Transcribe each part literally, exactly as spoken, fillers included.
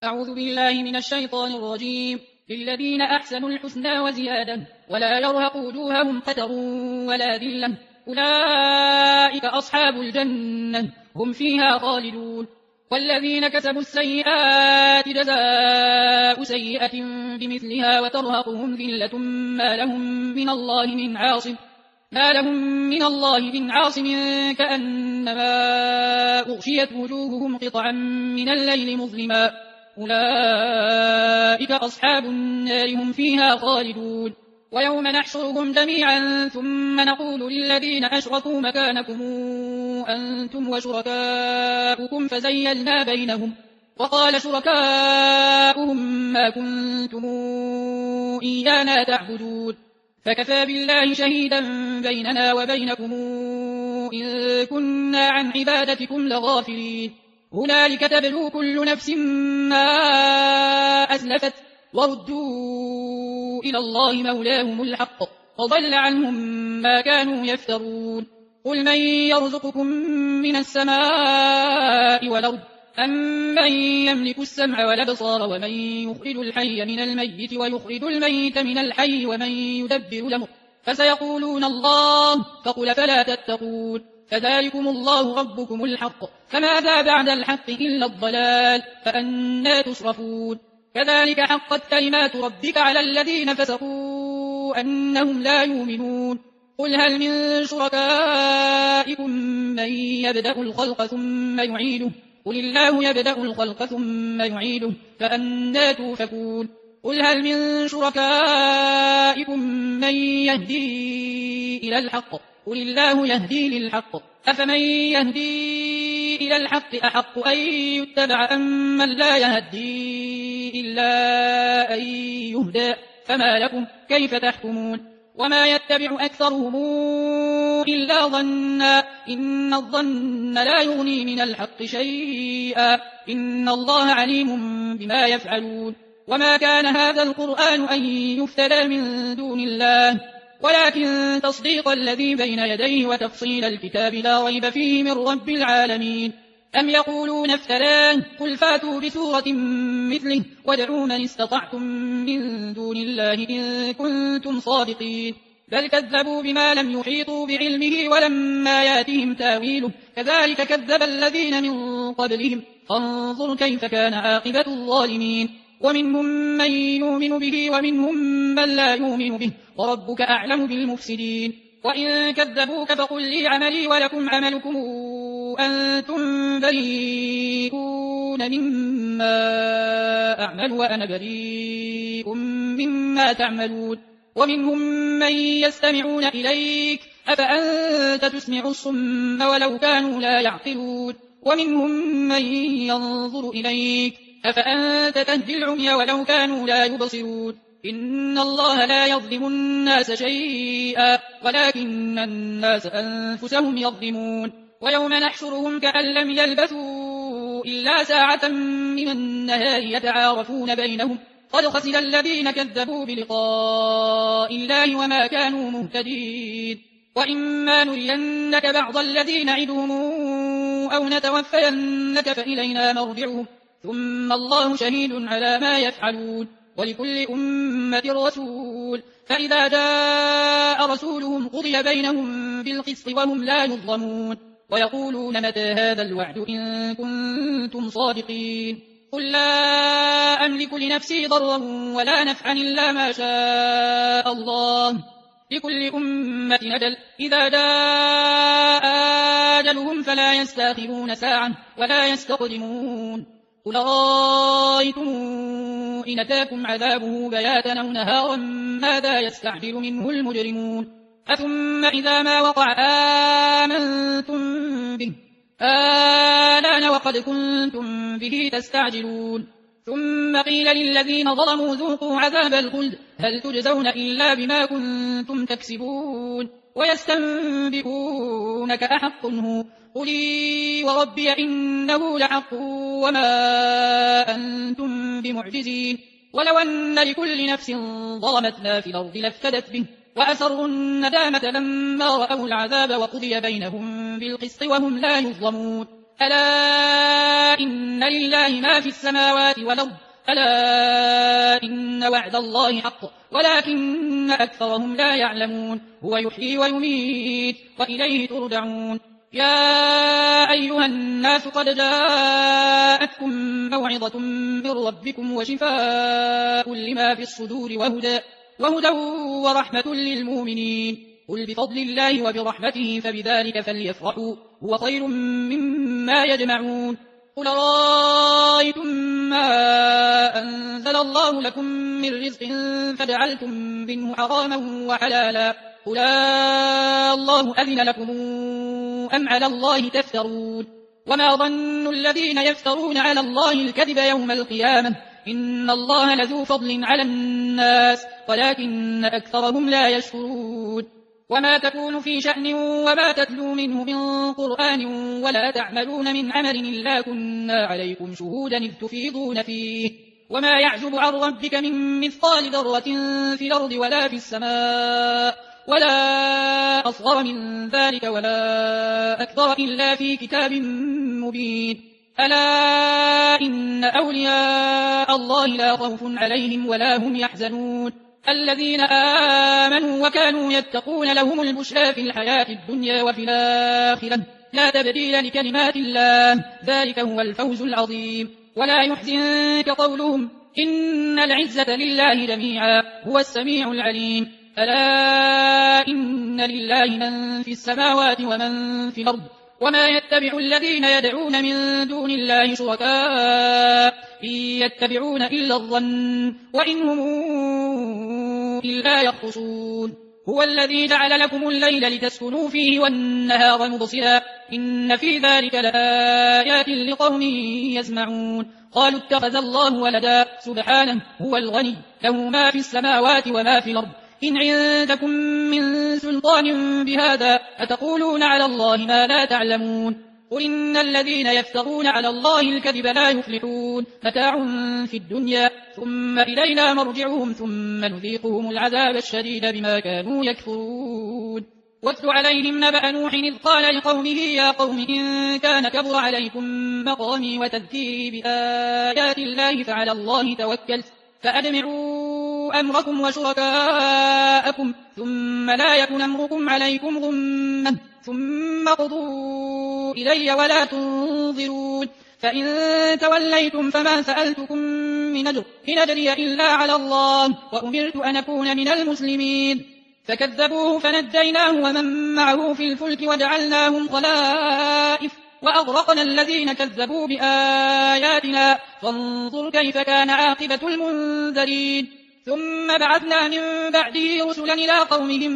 أعوذ بالله من الشيطان الرجيم. للذين أحسنوا الحسنى وزيادة ولا يرهق وجوههم قتر ولا ذلة أولئك أصحاب الجنة هم فيها خالدون. والذين كسبوا السيئات جزاء سيئة بمثلها وترهقهم ذلة ما لهم من الله من عاصم ما لهم من الله من عاصم كأنما أغشيت وجوههم قطعا من الليل مظلما أولئك أصحاب النار هم فيها خالدون. ويوم نحشرهم جميعا ثم نقول للذين أشركوا مكانكم أنتم وشركاؤكم فزيلنا بينهم وقال شركاؤهم ما كنتم إيانا تعبدون فكفى بالله شهيدا بيننا وبينكم إن كنا عن عبادتكم لغافلين. هنالك تبلو كل نفس ما أسلفت وردوا إلى الله مولاهم الحق وضل عنهم ما كانوا يفترون. قل من يرزقكم من السماء والأرض أم من يملك السمع والأبصار ومن يخرج الحي من الميت ويخرج الميت من الحي ومن يدبر الأمر فسيقولون الله فقل فلا تتقون. فذلكم الله ربكم الحق فماذا بعد الحق إلا الضلال فأنى تصرفون. كذلك حقت كلمات ربك على الذين فسقوا أنهم لا يؤمنون. قل هل من شركائكم من يبدأ الخلق ثم يعيده قل الله يبدأ الخلق ثم يعيده فأنى توفكون. قل هل من شركائكم من يهدي إلى الحق قل الله يهدي للحق أفمن يهدي إلى الحق أحق أن يتبع أم من لا يهدي إلا أن يهدى فما لكم كيف تحكمون. وما يتبع أكثرهم إلا ظنا إن الظن لا يغني من الحق شيئا إن الله عليم بما يفعلون. وما كان هذا القرآن أن يفترى من دون الله ولكن تصديق الذي بين يديه وتفصيل الكتاب لا ريب فيه من رب العالمين. أم يقولون افتراه قل فاتوا بسورة مثله وادعوا من استطعتم من دون الله إن كنتم صادقين. بل كذبوا بما لم يحيطوا بعلمه ولما ياتهم تاويله كذلك كذب الذين من قبلهم فانظر كيف كان عاقبة الظالمين. ومنهم من يؤمن به ومنهم من لا يؤمن به وربك أعلم بالمفسدين. وإن كذبوك فقل لي عملي ولكم عملكم أنتم بريئون مما أعمل وأنا بريء مما تعملون. ومنهم من يستمعون إليك أفأنت تسمع الصم ولو كانوا لا يعقلون. ومنهم من ينظر إليك أفأنت تهدي العمي ولو كانوا لا يبصرون. إن الله لا يظلم الناس شيئا ولكن الناس أنفسهم يظلمون. ويوم نحشرهم كأن لم يلبثوا إلا ساعة من النهار يتعارفون بينهم قد خسر الذين كذبوا بلقاء الله وما كانوا مهتدين. وإما نرينك بعض الذين نعدهم أو نتوفينك فإلينا مرجعهم ثم الله شهيد على ما يفعلون. ولكل أمة رسول فإذا جاء رسولهم قضي بينهم بالقسط وهم لا يظلمون. ويقولون متى هذا الوعد إن كنتم صادقين. قل لا أملك لنفسي ضرا ولا نفعا إلا ما شاء الله لكل أمة أجل إذا جاء أجلهم فلا يستأخرون ساعة ولا يستقدمون. قل رأيتم إن أتاكم عذابه بياتا أو نهارا ماذا يستعجل منه المجرمون أثم إذا ما وقع آمنتم به آلان وقد كنتم به تستعجلون. ثم قيل للذين ظلموا ذوقوا عذاب الخلد هل تجزون إلا بما كنتم تكسبون. ويستنبئونك أحق هو قل وربي إنه لحق وما أنتم بمعجزين. ولو أن لكل نفس ظلمت ما في الأرض لافتدت به وأسروا الندامة لما رأوا العذاب وقضي بينهم بالقسط وهم لا يظلمون. ألا إن لله ما في السماوات والأرض ألا إن وعد الله حق ولكن أكثرهم لا يعلمون هو يحيي ويميت وإليه ترجعون يا أيها الناس قد جاءتكم موعظة من ربكم وشفاء لما في الصدور وهدى, وهدى ورحمة للمؤمنين قل بفضل الله وبرحمته فبذلك فليفرحوا هو خير مما يجمعون قل رأيتم ما أنزل الله لكم من رزق فجعلتم منه حراما وحلالا قل الله أذن لكم أم على الله تفترون وما ظن الذين يفترون على الله الكذب يوم القيامة إن الله لذو فضل على الناس ولكن أكثرهم لا يشكرون وما تكون في شأن وما تتلو منه من قرآن ولا تعملون من عمل إلا كنا عليكم شهودا إذ تفيضون فيه وما يعزب عن ربك من مثقال ذرة في الأرض ولا في السماء ولا أصغر من ذلك ولا أكبر إلا في كتاب مبين ألا إن أولياء الله لا خوف عليهم ولا هم يحزنون الذين آمنوا وكانوا يتقون لهم البشرى في الحياة الدنيا وفي الآخرة لا تبديل لكلمات الله ذلك هو الفوز العظيم ولا يحزنك قولهم إن العزة لله جميعا هو السميع العليم ألا إن لله من في السماوات ومن في الأرض وما يتبع الذين يدعون من دون الله شركاء إن يتبعون إلا الظن وإن هم إلا يخرصون هو الذي جعل لكم الليل لتسكنوا فيه والنهار مبصرا إن في ذلك لآيات لقوم يسمعون قالوا اتخذ الله ولدا سبحانه هو الغني له ما في السماوات وما في الأرض إن عندكم من سلطان بهذا أتقولون على الله ما لا تعلمون قل إن الذين يفترون على الله الكذب لا يفلحون متاع في الدنيا ثم إلينا مرجعهم ثم نذيقهم العذاب الشديد بما كانوا يكفرون واتل عليهم نبأ نوح إذ قال لقومه يا قوم إن كان كبر عليكم مقامي وتذكيري بآيات الله فعلى الله توكلت فأجمعوا أمركم وشركاءكم ثم لا يكن أمركم عليكم غمة ثم قضوا إلي ولا تنظرون فإن توليتم فما سألتكم من أجر إن أجري إلا على الله وأمرت أن أكون من المسلمين فكذبوه فنجيناه ومن معه في الفلك وجعلناهم خلائف وأغرقنا الذين كذبوا بآياتنا فانظر كيف كان عاقبة المنذرين ثم بعثنا من بعده رسلا إلى قومهم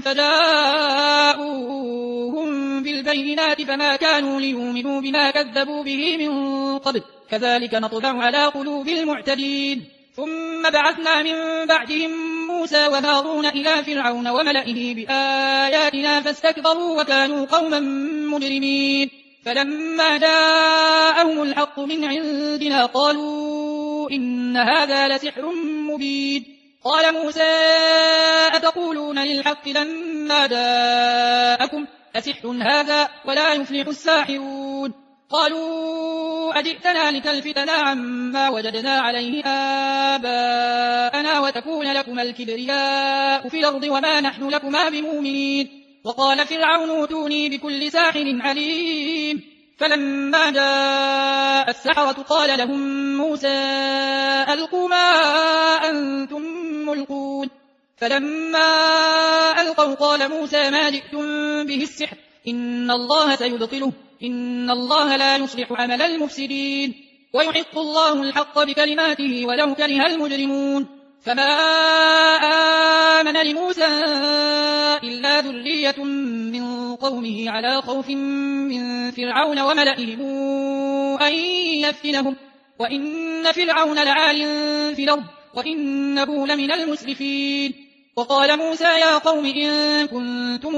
فجاءوهم بالبينات فما كانوا ليؤمنوا بما كذبوا به من قبل كذلك نطبع على قلوب المعتدين ثم بعثنا من بعدهم موسى وهارون إلى فرعون وملئه بآياتنا فاستكبروا وكانوا قوما مجرمين فلما جاءهم الحق من عندنا قالوا إن هذا لسحر مبين قال موسى أتقولون للحق لما جاءكم أسحر هذا ولا يفلح الساحرون قالوا أجئتنا لتلفتنا عما وجدنا عليه آباءنا وتكون لكما الكبرياء في الأرض وما نحن لكما بمؤمنين وقال فرعون ائتوني بكل ساحر عليم فلما جاء السحرة قال لهم موسى ألقوا ما أنتم ملقون فلما ألقوا قال موسى ما جئتم به السحر إن الله سيبطله إن الله لا يصلح عمل المفسدين ويحق الله الحق بكلماته ولو كره المجرمون فما آمن لموسى إلا ذرية من قومه على خوف من فرعون وملئهم أن يفتنهم وإن فرعون لعال في الأرض وإنه لمن المسرفين وقال موسى يا قوم إن كنتم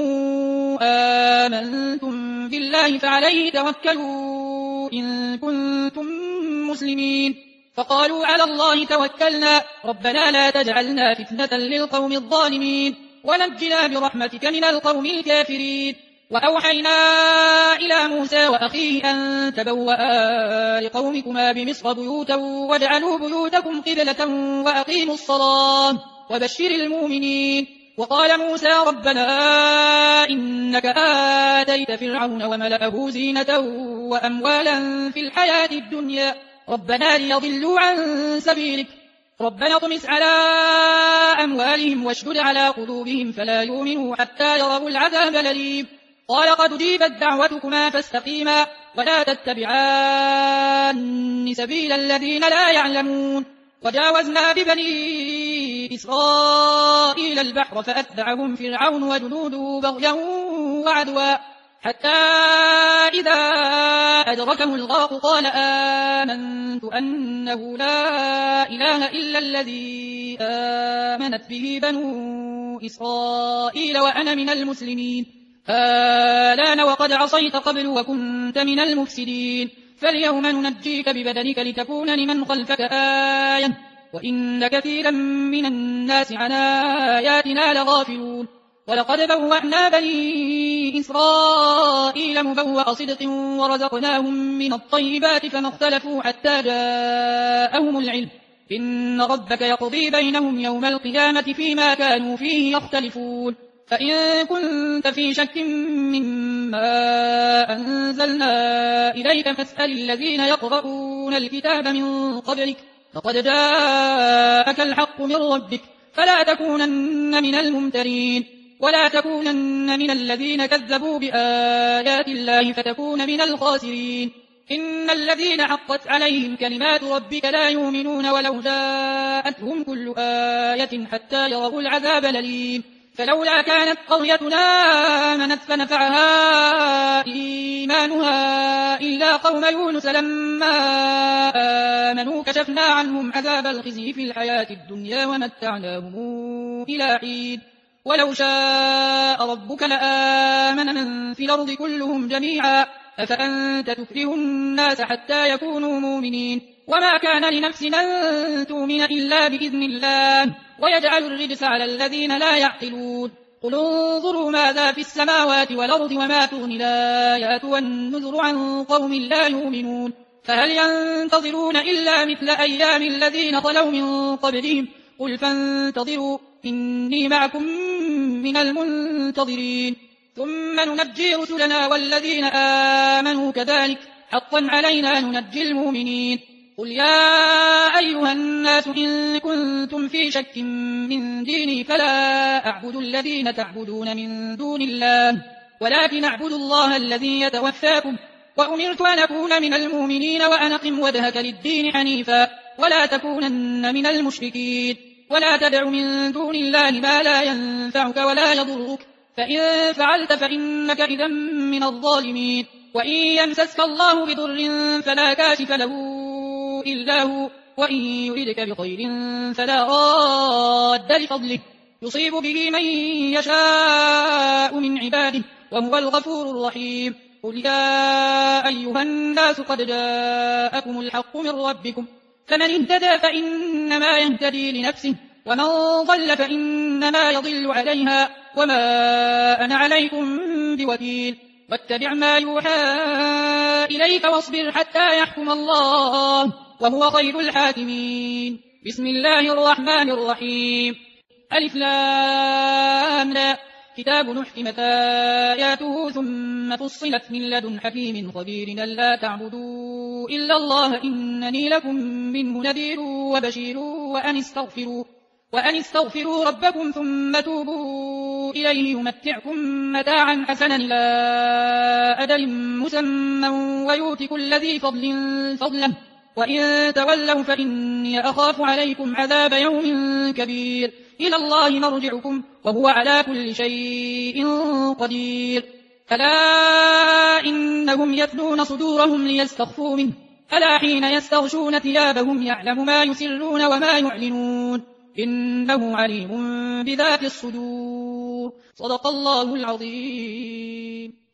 آمنتم بالله فعليه توكلوا إن كنتم مسلمين فقالوا على الله توكلنا ربنا لا تجعلنا فتنة للقوم الظالمين ونجنا برحمتك من القوم الكافرين وأوحينا إلى موسى وأخيه أن تبوأ لقومكما بمصر بيوتا واجعلوا بيوتكم قبلة وأقيموا الصلاة وبشر المؤمنين. وقال موسى ربنا إنك آتيت فرعون وملأه زينة وأموالا في الحياة الدنيا ربنا ليضلوا عن سبيلك ربنا اطمس على أموالهم واشدد على قلوبهم فلا يؤمنوا حتى يروا العذاب الأليم. قال قد أجيبت دعوتكما فاستقيما ولا تتبعان سبيل الذين لا يعلمون. وجاوزنا ببني إسرائيل البحر فأتبعهم فرعون وجنوده بغيا وعدوا حتى إذا أدركه الغرق قال آمنت أنه لا إله إلا الذي آمنت به بنو إسرائيل وأنا من المسلمين. آلان وقد عصيت قبل وكنت من المفسدين فاليوم ننجيك ببدنك لتكون لمن خلفك آية وإن كثيرا من الناس عن آياتنا لغافلون. ولقد بوأنا بني إسرائيل مبوأ صدق ورزقناهم من الطيبات فما اختلفوا حتى جاءهم العلم إن ربك يقضي بينهم يوم القيامة فيما كانوا فيه يختلفون. فإن كنت في شك مما أنزلنا إليك فاسأل الذين يقرؤون الكتاب من قبلك فقد جاءك الحق من ربك فلا تكونن من الممترين ولا تكونن من الذين كذبوا بآيات الله فتكون من الخاسرين. إن الذين حقت عليهم كلمات ربك لا يؤمنون ولو جاءتهم كل آية حتى يروا العذاب الأليم. فلولا كانت قريتنا آمنت فنفعها إيمانها إلا قوم يونس لما آمنوا كشفنا عنهم عذاب الخزي في الحياة الدنيا ومتعناهم إلى حين. ولو شاء ربك لآمن من في الأرض كلهم جميعا أفأنت تكره الناس حتى يكونوا مؤمنين. وما كان لنفس أن تؤمن إلا بإذن الله ويجعل الرجس على الذين لا يعقلون. قل انظروا ماذا في السماوات والأرض وما تغني الآيات والنذر عن قوم لا يؤمنون. فهل ينتظرون إلا مثل أيام الذين خلوا من قبلهم قل فانتظروا إني معكم من المنتظرين. ثم ننجي رسلنا والذين آمنوا كذلك حقا علينا ننجي المؤمنين. قل يا أيها الناس إن كنتم في شك من ديني فلا أعبد الذين تعبدون من دون الله ولكن أعبد الله الذي يتوفاكم وأمرت أن أكون من المؤمنين وأن أقم وجهك للدين حنيفا ولا تكونن من المشركين. ولا تدع من دون الله ما لا ينفعك ولا يضرك فإن فعلت فإنك إذا من الظالمين. وإن يمسسك الله بضر فلا كاشف له إلا هو وإن يردك بخير فلا راد لفضله يصيب به من يشاء من عباده وهو الغفور الرحيم. قل يا أيها الناس قد جاءكم الحق من ربكم فمن اهتدى فإنما يهتدي لنفسه ومن ضل فإنما يضل عليها وما أنا عليكم بوكيل. واتبع ما يوحى إليك واصبر حتى يحكم الله وهو خير الحاكمين. بسم الله الرحمن الرحيم. ألف لام را كتاب أحكمت آياته ثم فصلت من لدن حكيم خبير ألا تعبدوا إلا الله إنني لكم منه نذير وبشير وأن استغفروا وأن استغفروا ربكم ثم توبوا إليه يمتعكم متاعا حسنا إلى أجل مسمى ويؤت كل ذي فضل فضله وإن تولوا فإني أخاف عليكم عذاب يوم كبير. إلى الله مرجعكم وهو على كل شيء قدير. ألا إنهم يثنون صدورهم ليستخفوا منه ألا حين يستغشون ثيابهم يعلم ما يسرون وما يعلنون إنه عليم بذات الصدور. صدق الله العظيم.